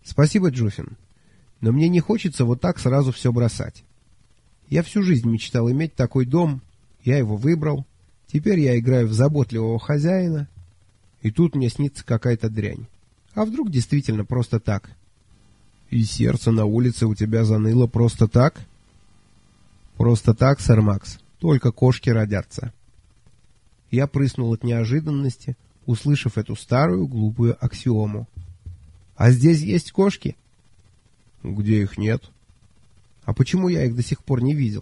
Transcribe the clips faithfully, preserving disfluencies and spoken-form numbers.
Спасибо, Джуфин. Но мне не хочется вот так сразу все бросать. Я всю жизнь мечтал иметь такой дом, я его выбрал, теперь я играю в заботливого хозяина, и тут мне снится какая-то дрянь. А вдруг действительно просто так? И сердце на улице у тебя заныло просто так? Просто так, сэр Макс, только кошки родятся. Я прыснул от неожиданности, услышав эту старую глупую аксиому. А здесь есть кошки? Где их нет? А почему я их до сих пор не видел?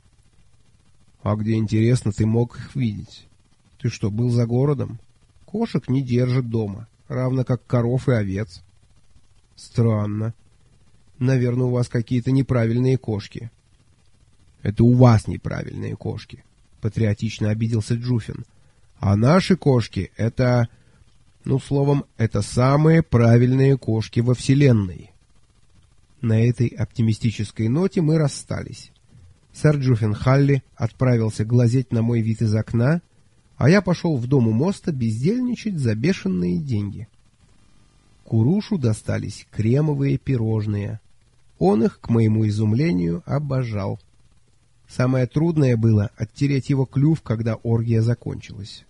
А где, интересно, ты мог их видеть? Ты что, был за городом? Кошек не держат дома, равно как коров и овец. Странно. Наверное, у вас какие-то неправильные кошки. Это у вас неправильные кошки, патриотично обиделся Джуфин. А наши кошки — это... Ну, словом, это самые правильные кошки во Вселенной. На этой оптимистической ноте мы расстались. Сэр Джуфин Халли отправился глазеть на мой вид из окна, а я пошел в дом у моста бездельничать за бешеные деньги. Курушу достались кремовые пирожные. Он их, к моему изумлению, обожал. Самое трудное было оттереть его клюв, когда оргия закончилась.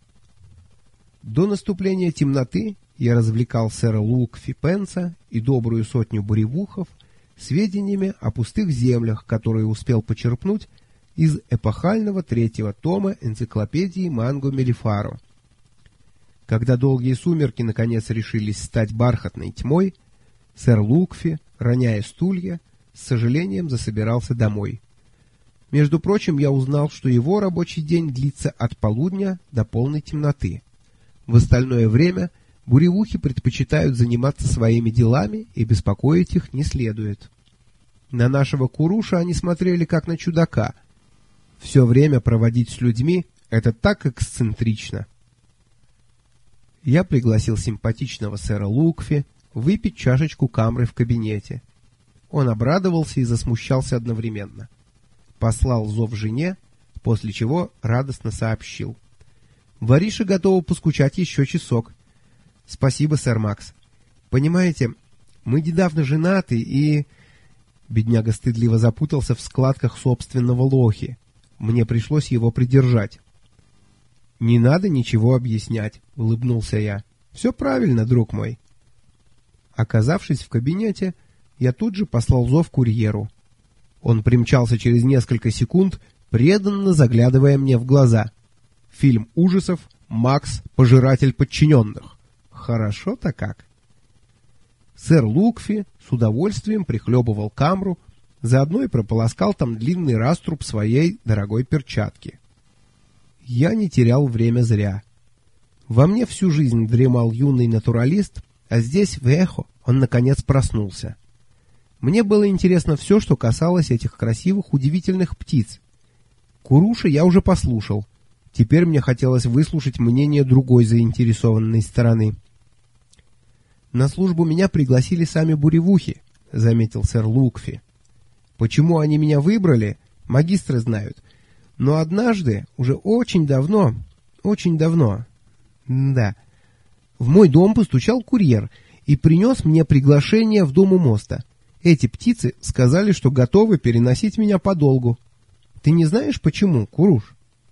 До наступления темноты я развлекал сэра Лукфи Пенса и добрую сотню буревухов сведениями о пустых землях, которые успел почерпнуть из эпохального третьего тома энциклопедии Манго Мелифаро. Когда долгие сумерки наконец решились стать бархатной тьмой, сэр Лукфи, роняя стулья, с сожалением засобирался домой. Между прочим, я узнал, что его рабочий день длится от полудня до полной темноты. В остальное время буревухи предпочитают заниматься своими делами, и беспокоить их не следует. На нашего Куруша они смотрели как на чудака. Все время проводить с людьми — это так эксцентрично. Я пригласил симпатичного сэра Лукфи выпить чашечку камры в кабинете. Он обрадовался и засмущался одновременно. Послал зов жене, после чего радостно сообщил: «Вариша готова поскучать еще часок». «Спасибо, сэр Макс. Понимаете, мы недавно женаты и...» Бедняга стыдливо запутался в складках собственного лохи. Мне пришлось его придержать. «Не надо ничего объяснять», — улыбнулся я. «Все правильно, друг мой». Оказавшись в кабинете, я тут же послал зов курьеру. Он примчался через несколько секунд, преданно заглядывая мне в глаза. Фильм ужасов «Макс, пожиратель подчиненных». Хорошо-то как. Сэр Лукфи с удовольствием прихлебывал камру, заодно и прополоскал там длинный раструб своей дорогой перчатки. Я не терял время зря. Во мне всю жизнь дремал юный натуралист, а здесь, в Эхо, он наконец проснулся. Мне было интересно все, что касалось этих красивых, удивительных птиц. Куруша я уже послушал. Теперь мне хотелось выслушать мнение другой заинтересованной стороны. «На службу меня пригласили сами буревухи», — заметил сэр Лукфи. «Почему они меня выбрали, магистры знают. Но однажды, уже очень давно, очень давно, да, в мой дом постучал курьер и принес мне приглашение в дом у моста. Эти птицы сказали, что готовы переносить меня подолгу. Ты не знаешь, почему, Куруш?»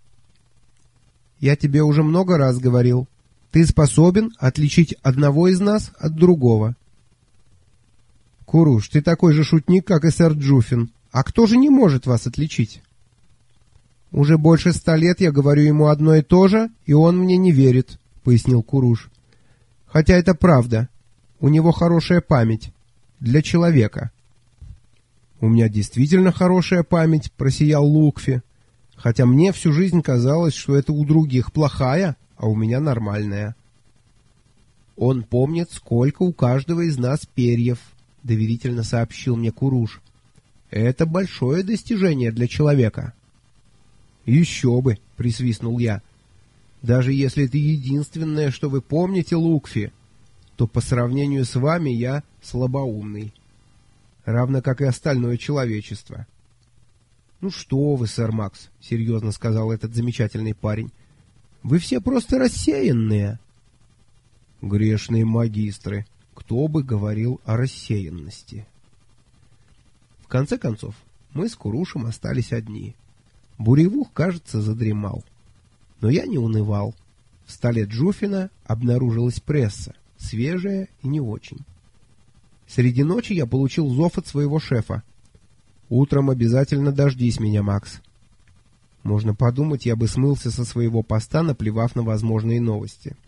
«Я тебе уже много раз говорил. Ты способен отличить одного из нас от другого». «Куруш, ты такой же шутник, как и сэр Джуфин. А кто же не может вас отличить?» «Уже больше ста лет я говорю ему одно и то же, и он мне не верит», — пояснил Куруш. «Хотя это правда. У него хорошая память. Для человека». «У меня действительно хорошая память», — просиял Лукфи. «Хотя мне всю жизнь казалось, что это у других плохая, а у меня нормальная». «Он помнит, сколько у каждого из нас перьев», — доверительно сообщил мне Куруш. «Это большое достижение для человека». «Еще бы», — присвистнул я. «Даже если это единственное, что вы помните, Лукфи, то по сравнению с вами я слабоумный, равно как и остальное человечество». «Ну что вы, сэр Макс», — серьезно сказал этот замечательный парень, — «вы все просто рассеянные». «Грешные магистры», Кто бы говорил о рассеянности? В конце концов, мы с Курушем остались одни. Буревух, кажется, задремал. Но я не унывал. В столе Джуфина обнаружилась пресса, свежая и не очень. Среди ночи я получил зов от своего шефа. «Утром обязательно дождись меня, Макс». Можно подумать, я бы смылся со своего поста, наплевав на возможные новости.